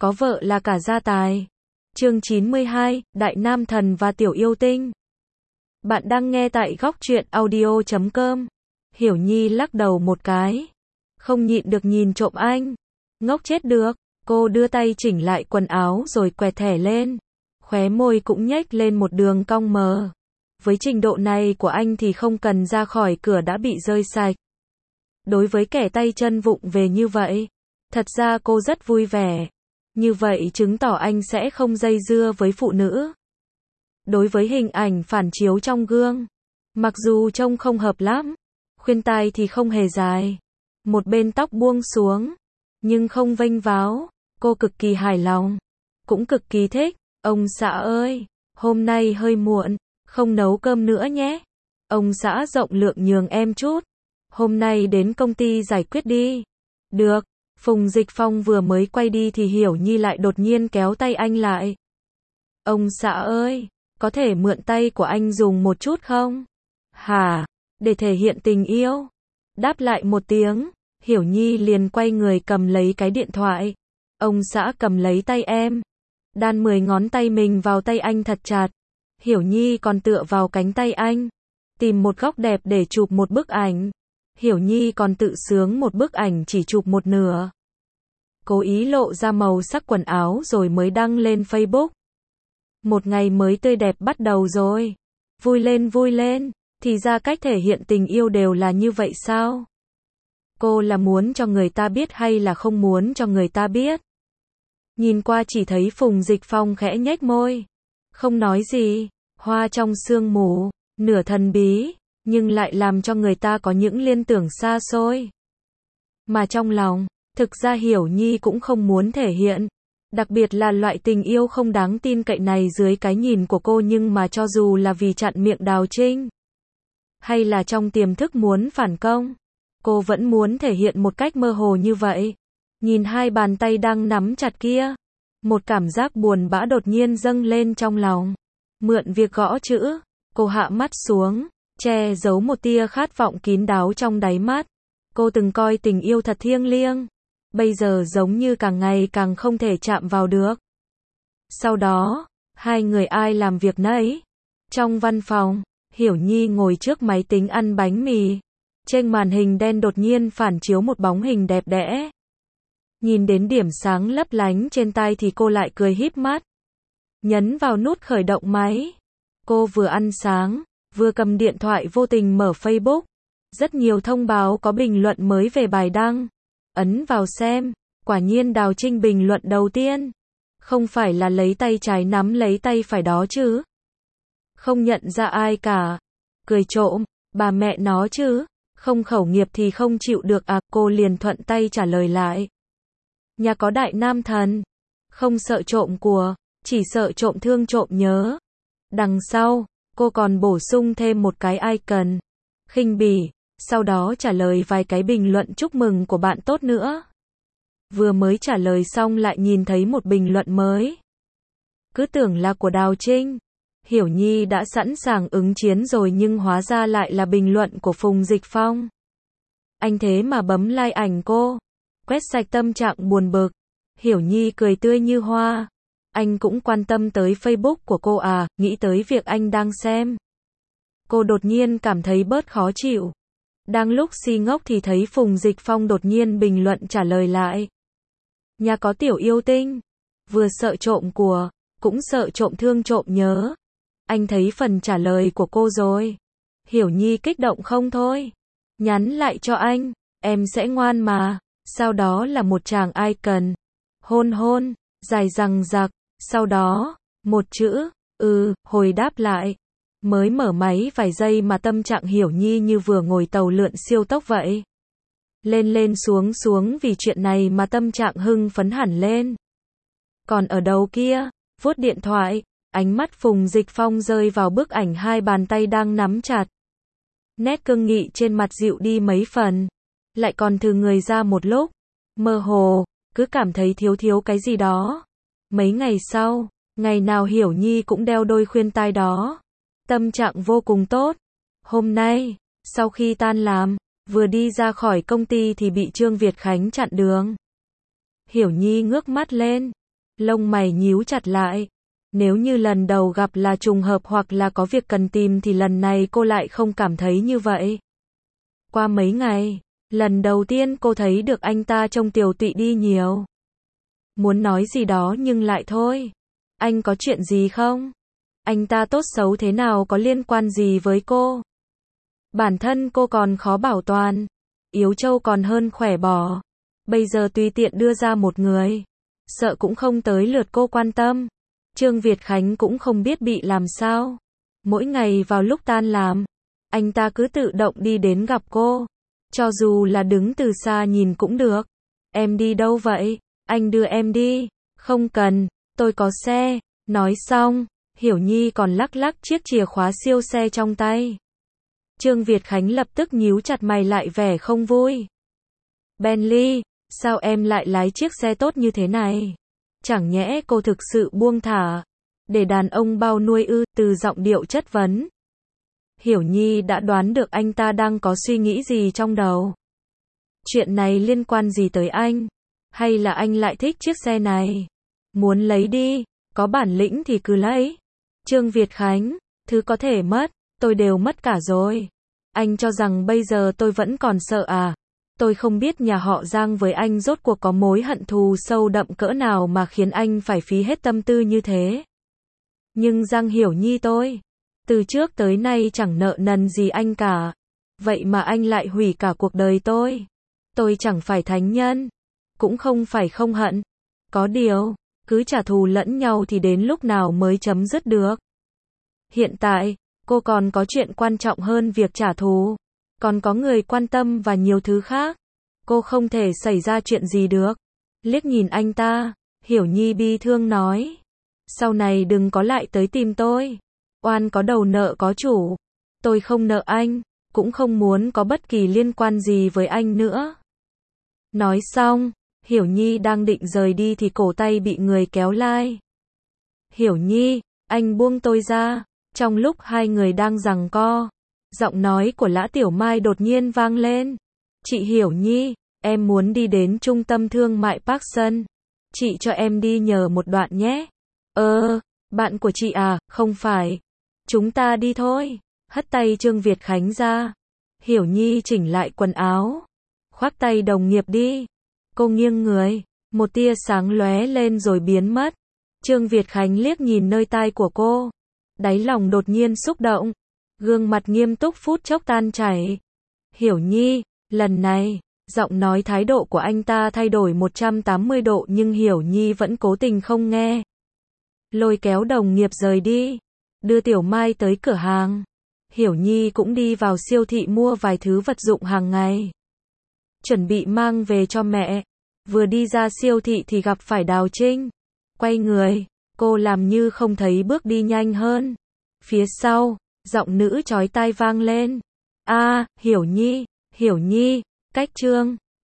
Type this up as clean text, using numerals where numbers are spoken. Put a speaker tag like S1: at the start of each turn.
S1: có vợ là cả gia tài. Chương 92, Đại Nam Thần và Tiểu Yêu Tinh. Bạn đang nghe tại góc truyện audio.com. Hiểu Nhi lắc đầu một cái. Không nhịn được nhìn trộm anh. Ngốc chết được. Cô đưa tay chỉnh lại quần áo rồi quẹt thẻ lên. Khóe môi cũng nhếch lên một đường cong mờ. Với trình độ này của anh thì không cần ra khỏi cửa đã bị rơi sạch. Đối với kẻ tay chân vụng về như vậy, thật ra cô rất vui vẻ. Như vậy chứng tỏ anh sẽ không dây dưa với phụ nữ. Đối với hình ảnh phản chiếu trong gương, mặc dù trông không hợp lắm, khuyên tai thì không hề dài, một bên tóc buông xuống, nhưng không vênh váo, cô cực kỳ hài lòng, cũng cực kỳ thích. Ông xã ơi, hôm nay hơi muộn, không nấu cơm nữa nhé. Ông xã rộng lượng nhường em chút. Hôm nay đến công ty giải quyết đi. Được. Phùng Dịch Phong vừa mới quay đi thì Hiểu Nhi lại đột nhiên kéo tay anh lại. Ông xã ơi, có thể mượn tay của anh dùng một chút không? Hả? Để thể hiện tình yêu. Đáp lại một tiếng, Hiểu Nhi liền quay người cầm lấy cái điện thoại. Ông xã cầm lấy tay em. Đan 10 ngón tay mình vào tay anh thật chặt. Hiểu Nhi còn tựa vào cánh tay anh. Tìm một góc đẹp để chụp một bức ảnh. Hiểu Nhi còn tự sướng một bức ảnh chỉ chụp một nửa. Cố ý lộ ra màu sắc quần áo rồi mới đăng lên Facebook. Một ngày mới tươi đẹp bắt đầu rồi. Vui lên, thì ra cách thể hiện tình yêu đều là như vậy sao? Cô là muốn cho người ta biết hay là không muốn cho người ta biết? Nhìn qua chỉ thấy Phùng Dịch Phong khẽ nhếch môi. Không nói gì, hoa trong sương mù, nửa thần bí, nhưng lại làm cho người ta có những liên tưởng xa xôi. Mà trong lòng, thực ra Hiểu Nhi cũng không muốn thể hiện. Đặc biệt là loại tình yêu không đáng tin cậy này dưới cái nhìn của cô, nhưng mà cho dù là vì chặn miệng Đào Trinh, hay là trong tiềm thức muốn phản công, cô vẫn muốn thể hiện một cách mơ hồ như vậy. Nhìn hai bàn tay đang nắm chặt kia, một cảm giác buồn bã đột nhiên dâng lên trong lòng. Mượn việc gõ chữ, cô hạ mắt xuống, che giấu một tia khát vọng kín đáo trong đáy mắt. Cô từng coi tình yêu thật thiêng liêng, bây giờ giống như càng ngày càng không thể chạm vào được. Sau đó, hai người ai làm việc nấy. Trong văn phòng, Hiểu Nhi ngồi trước máy tính ăn bánh mì. Trên màn hình đen đột nhiên phản chiếu một bóng hình đẹp đẽ. Nhìn đến điểm sáng lấp lánh trên tay thì cô lại cười híp mắt. Nhấn vào nút khởi động máy. Cô vừa ăn sáng, vừa cầm điện thoại vô tình mở Facebook. Rất nhiều thông báo có bình luận mới về bài đăng. Ấn vào xem, quả nhiên Đào Trinh bình luận đầu tiên. Không phải là lấy tay trái nắm lấy tay phải đó chứ? Không nhận ra ai cả. Cười trộm, bà mẹ nó chứ, không khẩu nghiệp thì không chịu được à? Cô liền thuận tay trả lời lại. Nhà có đại nam thần, không sợ trộm của, chỉ sợ trộm thương trộm nhớ. Đằng sau, cô còn bổ sung thêm một cái icon khinh bỉ, sau đó trả lời vài cái bình luận chúc mừng của bạn tốt nữa. Vừa mới trả lời xong lại nhìn thấy một bình luận mới. Cứ tưởng là của Đào Trinh. Hiểu Nhi đã sẵn sàng ứng chiến rồi nhưng hóa ra lại là bình luận của Phùng Dịch Phong. Anh thế mà bấm like ảnh cô. Quét sạch tâm trạng buồn bực. Hiểu Nhi cười tươi như hoa. Anh cũng quan tâm tới Facebook của cô à? Nghĩ tới việc anh đang xem, cô đột nhiên cảm thấy bớt khó chịu. Đang lúc si ngốc thì thấy Phùng Dịch Phong đột nhiên bình luận trả lời lại. Nhà có tiểu yêu tinh, vừa sợ trộm của, cũng sợ trộm thương trộm nhớ. Anh thấy phần trả lời của cô rồi. Hiểu Nhi kích động không thôi. Nhắn lại cho anh, em sẽ ngoan mà. Sau đó là một tràng icon. Hôn, dài dằng dặc. Sau đó, một chữ, hồi đáp lại. Mới mở máy vài giây mà tâm trạng Hiểu Nhi như vừa ngồi tàu lượn siêu tốc vậy. Lên xuống vì chuyện này mà tâm trạng hưng phấn hẳn lên. Còn ở đầu kia, vuốt điện thoại, ánh mắt Phùng Dịch Phong rơi vào bức ảnh hai bàn tay đang nắm chặt. Nét cương nghị trên mặt dịu đi mấy phần. Lại còn thừ người ra một lúc. Mơ hồ, cứ cảm thấy thiếu cái gì đó. Mấy ngày sau, ngày nào Hiểu Nhi cũng đeo đôi khuyên tai đó. Tâm trạng vô cùng tốt. Hôm nay, sau khi tan làm, vừa đi ra khỏi công ty thì bị Trương Việt Khánh chặn đường. Hiểu Nhi ngước mắt lên, Lông mày nhíu chặt lại. Nếu như lần đầu gặp là trùng hợp hoặc là có việc cần tìm thì lần này cô lại không cảm thấy như vậy. Qua mấy ngày, lần đầu tiên cô thấy được anh ta trông tiều tụy đi nhiều. Muốn nói gì đó nhưng lại thôi. Anh có chuyện gì không? Anh ta tốt xấu thế nào có liên quan gì với cô? Bản thân cô còn khó bảo toàn. Yếu trâu còn hơn khỏe bò. Bây giờ tùy tiện đưa ra một người. Sợ cũng không tới lượt cô quan tâm. Trương Việt Khánh cũng không biết bị làm sao. Mỗi ngày vào lúc tan làm, anh ta cứ tự động đi đến gặp cô. Cho dù là đứng từ xa nhìn cũng được. Em đi đâu vậy? Anh đưa em đi. Không cần, tôi có xe. Nói xong, Hiểu Nhi còn lắc lắc chiếc chìa khóa siêu xe trong tay. Trương Việt Khánh lập tức nhíu chặt mày lại vẻ không vui. Bentley, sao em lại lái chiếc xe tốt như thế này? Chẳng nhẽ cô thực sự buông thả để đàn ông bao nuôi ư? Từ giọng điệu chất vấn, Hiểu Nhi đã đoán được anh ta đang có suy nghĩ gì trong đầu. Chuyện này liên quan gì tới anh? Hay là anh lại thích chiếc xe này? Muốn lấy đi, có bản lĩnh thì cứ lấy. Trương Việt Khánh, thứ có thể mất, tôi đều mất cả rồi. Anh cho rằng bây giờ tôi vẫn còn sợ à? Tôi không biết nhà họ Giang với anh rốt cuộc có mối hận thù sâu đậm cỡ nào mà khiến anh phải phí hết tâm tư như thế. Nhưng Giang Hiểu Nhi tôi, từ trước tới nay chẳng nợ nần gì anh cả. Vậy mà anh lại hủy cả cuộc đời tôi. Tôi chẳng phải thánh nhân, cũng không phải không hận. Có điều, cứ trả thù lẫn nhau thì đến lúc nào mới chấm dứt được. Hiện tại, cô còn có chuyện quan trọng hơn việc trả thù. Còn có người quan tâm và nhiều thứ khác. Cô không thể xảy ra chuyện gì được. Liếc nhìn anh ta, Hiểu Nhi bi thương nói. Sau này đừng có lại tới tìm tôi. Oan có đầu nợ có chủ. Tôi không nợ anh, cũng không muốn có bất kỳ liên quan gì với anh nữa. Nói xong, Hiểu Nhi đang định rời đi thì cổ tay bị người kéo lai. Hiểu Nhi, anh buông tôi ra. Trong lúc hai người đang giằng co, giọng nói của Lã Tiểu Mai đột nhiên vang lên. Chị Hiểu Nhi, em muốn đi đến trung tâm thương mại Park Sun. Chị cho em đi nhờ một đoạn nhé. Bạn của chị à? Không phải. Chúng ta đi thôi. Hất tay Trương Việt Khánh ra. Hiểu Nhi chỉnh lại quần áo. Khoác tay đồng nghiệp đi. Cô nghiêng người. Một tia sáng lóe lên rồi biến mất. Trương Việt Khánh liếc nhìn nơi tai của cô. Đáy lòng đột nhiên xúc động. Gương mặt nghiêm túc phút chốc tan chảy. Hiểu Nhi, lần này, giọng nói thái độ của anh ta thay đổi 180 độ nhưng Hiểu Nhi vẫn cố tình không nghe. Lôi kéo đồng nghiệp rời đi. Đưa Tiểu Mai tới cửa hàng. Hiểu Nhi cũng đi vào siêu thị mua vài thứ vật dụng hàng ngày. Chuẩn bị mang về cho mẹ. Vừa đi ra siêu thị thì gặp phải Đào Trinh. Quay người, cô làm như không thấy bước đi nhanh hơn. Phía sau, giọng nữ chói tai vang lên. Hiểu Nhi, cách Trương.